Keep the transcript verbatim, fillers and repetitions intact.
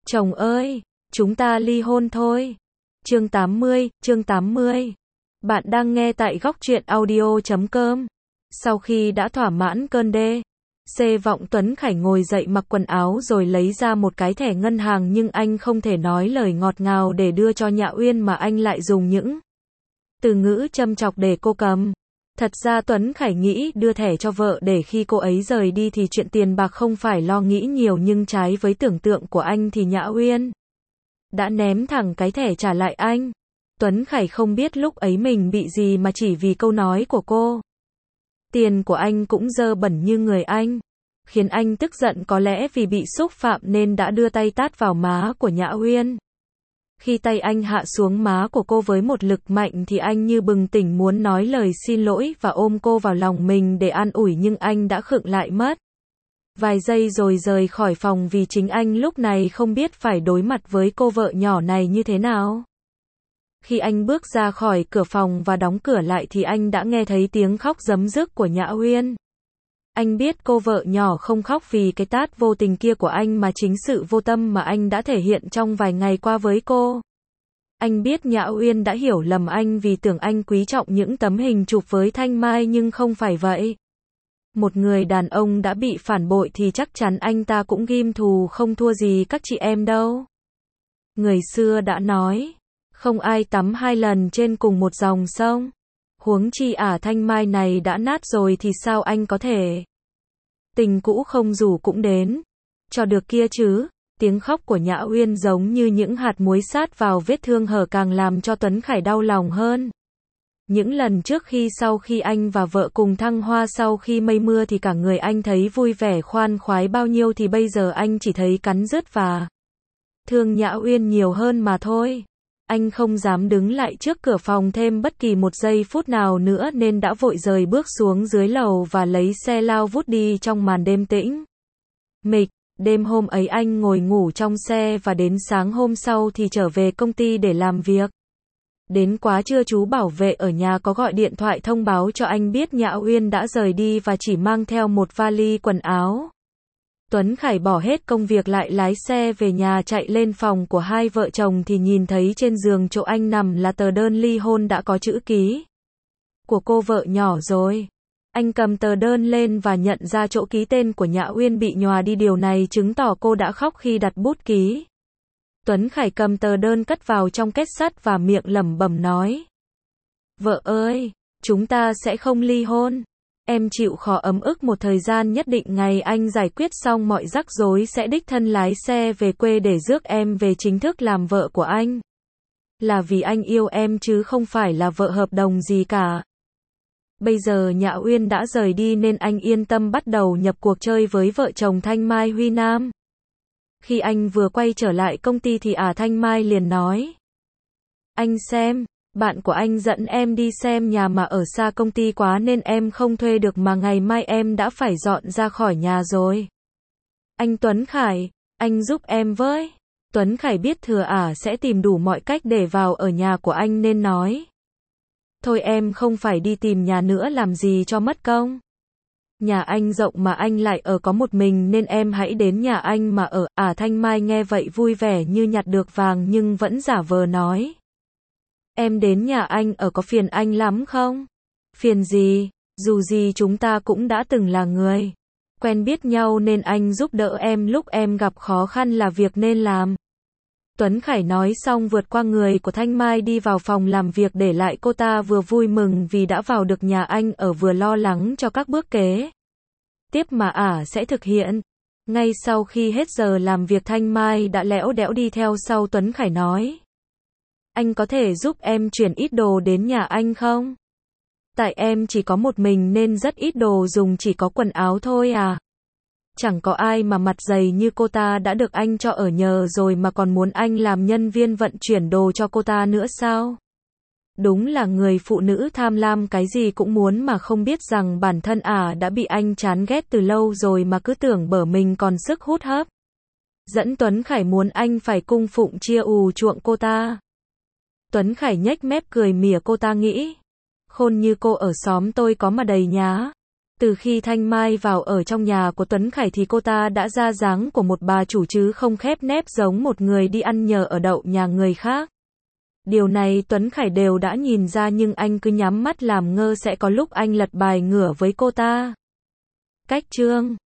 Chồng ơi, chúng ta ly hôn thôi. Chương tám mươi, chương tám mươi. Bạn đang nghe tại góc truyện audio chấm com. Sau khi đã thỏa mãn cơn đê xê vọng, Tuấn Khải ngồi dậy mặc quần áo rồi lấy ra một cái thẻ ngân hàng, nhưng anh không thể nói lời ngọt ngào để đưa cho Nhã Uyên mà anh lại dùng những từ ngữ châm chọc để cô cầm. Thật ra Tuấn Khải nghĩ đưa thẻ cho vợ để khi cô ấy rời đi thì chuyện tiền bạc không phải lo nghĩ nhiều, nhưng trái với tưởng tượng của anh thì Nhã Uyên đã ném thẳng cái thẻ trả lại anh. Tuấn Khải không biết lúc ấy mình bị gì mà chỉ vì câu nói của cô. Tiền của anh cũng dơ bẩn như người anh, khiến anh tức giận, có lẽ vì bị xúc phạm nên đã đưa tay tát vào má của Nhã Uyên. Khi tay anh hạ xuống má của cô với một lực mạnh thì anh như bừng tỉnh, muốn nói lời xin lỗi và ôm cô vào lòng mình để an ủi, nhưng anh đã khựng lại mất vài giây rồi rời khỏi phòng, vì chính anh lúc này không biết phải đối mặt với cô vợ nhỏ này như thế nào. Khi anh bước ra khỏi cửa phòng và đóng cửa lại thì anh đã nghe thấy tiếng khóc rấm rức của Nhã Uyên. Anh biết cô vợ nhỏ không khóc vì cái tát vô tình kia của anh, mà chính sự vô tâm mà anh đã thể hiện trong vài ngày qua với cô. Anh biết Nhã Uyên đã hiểu lầm anh vì tưởng anh quý trọng những tấm hình chụp với Thanh Mai, nhưng không phải vậy. Một người đàn ông đã bị phản bội thì chắc chắn anh ta cũng ghim thù, không thua gì các chị em đâu. Người xưa đã nói, không ai tắm hai lần trên cùng một dòng sông. Huống chi ả Thanh Mai này đã nát rồi thì sao anh có thể tình cũ không rủ cũng đến cho được kia chứ. Tiếng khóc của Nhã Uyên giống như những hạt muối sát vào vết thương hở, càng làm cho Tuấn Khải đau lòng hơn. Những lần trước khi sau khi anh và vợ cùng thăng hoa sau khi mây mưa thì cả người anh thấy vui vẻ khoan khoái bao nhiêu, thì bây giờ anh chỉ thấy cắn rứt và thương Nhã Uyên nhiều hơn mà thôi. Anh không dám đứng lại trước cửa phòng thêm bất kỳ một giây phút nào nữa nên đã vội rời bước xuống dưới lầu và lấy xe lao vút đi trong màn đêm tĩnh mịch. Đêm hôm ấy anh ngồi ngủ trong xe và đến sáng hôm sau thì trở về công ty để làm việc. Đến quá trưa, chú bảo vệ ở nhà có gọi điện thoại thông báo cho anh biết Nhã Uyên đã rời đi và chỉ mang theo một vali quần áo. Tuấn Khải bỏ hết công việc lại lái xe về nhà. Chạy lên phòng của hai vợ chồng thì nhìn thấy trên giường chỗ anh nằm là tờ đơn ly hôn đã có chữ ký của cô vợ nhỏ rồi. Anh cầm tờ đơn lên và nhận ra chỗ ký tên của Nhã Uyên bị nhòa đi, điều này chứng tỏ cô đã khóc khi đặt bút ký. Tuấn Khải cầm tờ đơn cất vào trong két sắt và miệng lẩm bẩm nói: Vợ ơi, chúng ta sẽ không ly hôn. Em chịu khó ấm ức một thời gian nhất định, ngày anh giải quyết xong mọi rắc rối sẽ đích thân lái xe về quê để rước em về chính thức làm vợ của anh. Là vì anh yêu em chứ không phải là vợ hợp đồng gì cả. Bây giờ Nhã Uyên đã rời đi nên anh yên tâm bắt đầu nhập cuộc chơi với vợ chồng Thanh Mai Huy Nam. Khi anh vừa quay trở lại công ty thì ả Thanh Mai liền nói: Anh xem, bạn của anh dẫn em đi xem nhà mà ở xa công ty quá nên em không thuê được, mà ngày mai em đã phải dọn ra khỏi nhà rồi. Anh Tuấn Khải, anh giúp em với. Tuấn Khải biết thừa ả sẽ tìm đủ mọi cách để vào ở nhà của anh nên nói: Thôi em không phải đi tìm nhà nữa làm gì cho mất công. Nhà anh rộng mà anh lại ở có một mình nên em hãy đến nhà anh mà ở. Ả Thanh Mai nghe vậy vui vẻ như nhặt được vàng nhưng vẫn giả vờ nói: Em đến nhà anh ở có phiền anh lắm không? Phiền gì, dù gì chúng ta cũng đã từng là người quen biết nhau nên anh giúp đỡ em lúc em gặp khó khăn là việc nên làm. Tuấn Khải nói xong vượt qua người của Thanh Mai đi vào phòng làm việc, để lại cô ta vừa vui mừng vì đã vào được nhà anh ở, vừa lo lắng cho các bước kế tiếp mà ả sẽ thực hiện. Ngay sau khi hết giờ làm việc, Thanh Mai đã lẽo đẽo đi theo sau Tuấn Khải nói: Anh có thể giúp em chuyển ít đồ đến nhà anh không? Tại em chỉ có một mình nên rất ít đồ dùng, chỉ có quần áo thôi à. Chẳng có ai mà mặt dày như cô ta đã được anh cho ở nhờ rồi mà còn muốn anh làm nhân viên vận chuyển đồ cho cô ta nữa sao? Đúng là người phụ nữ tham lam, cái gì cũng muốn mà không biết rằng bản thân ả đã bị anh chán ghét từ lâu rồi mà cứ tưởng bở mình còn sức hút hấp dẫn Tuấn Khải muốn anh phải cung phụng chia ù chuộng cô ta. Tuấn Khải nhếch mép cười mỉa cô ta, nghĩ: Khôn như cô ở xóm tôi có mà đầy nhá. Từ khi Thanh Mai vào ở trong nhà của Tuấn Khải thì cô ta đã ra dáng của một bà chủ chứ không khép nép giống một người đi ăn nhờ ở đậu nhà người khác. Điều này Tuấn Khải đều đã nhìn ra nhưng anh cứ nhắm mắt làm ngơ, sẽ có lúc anh lật bài ngửa với cô ta. Cách chương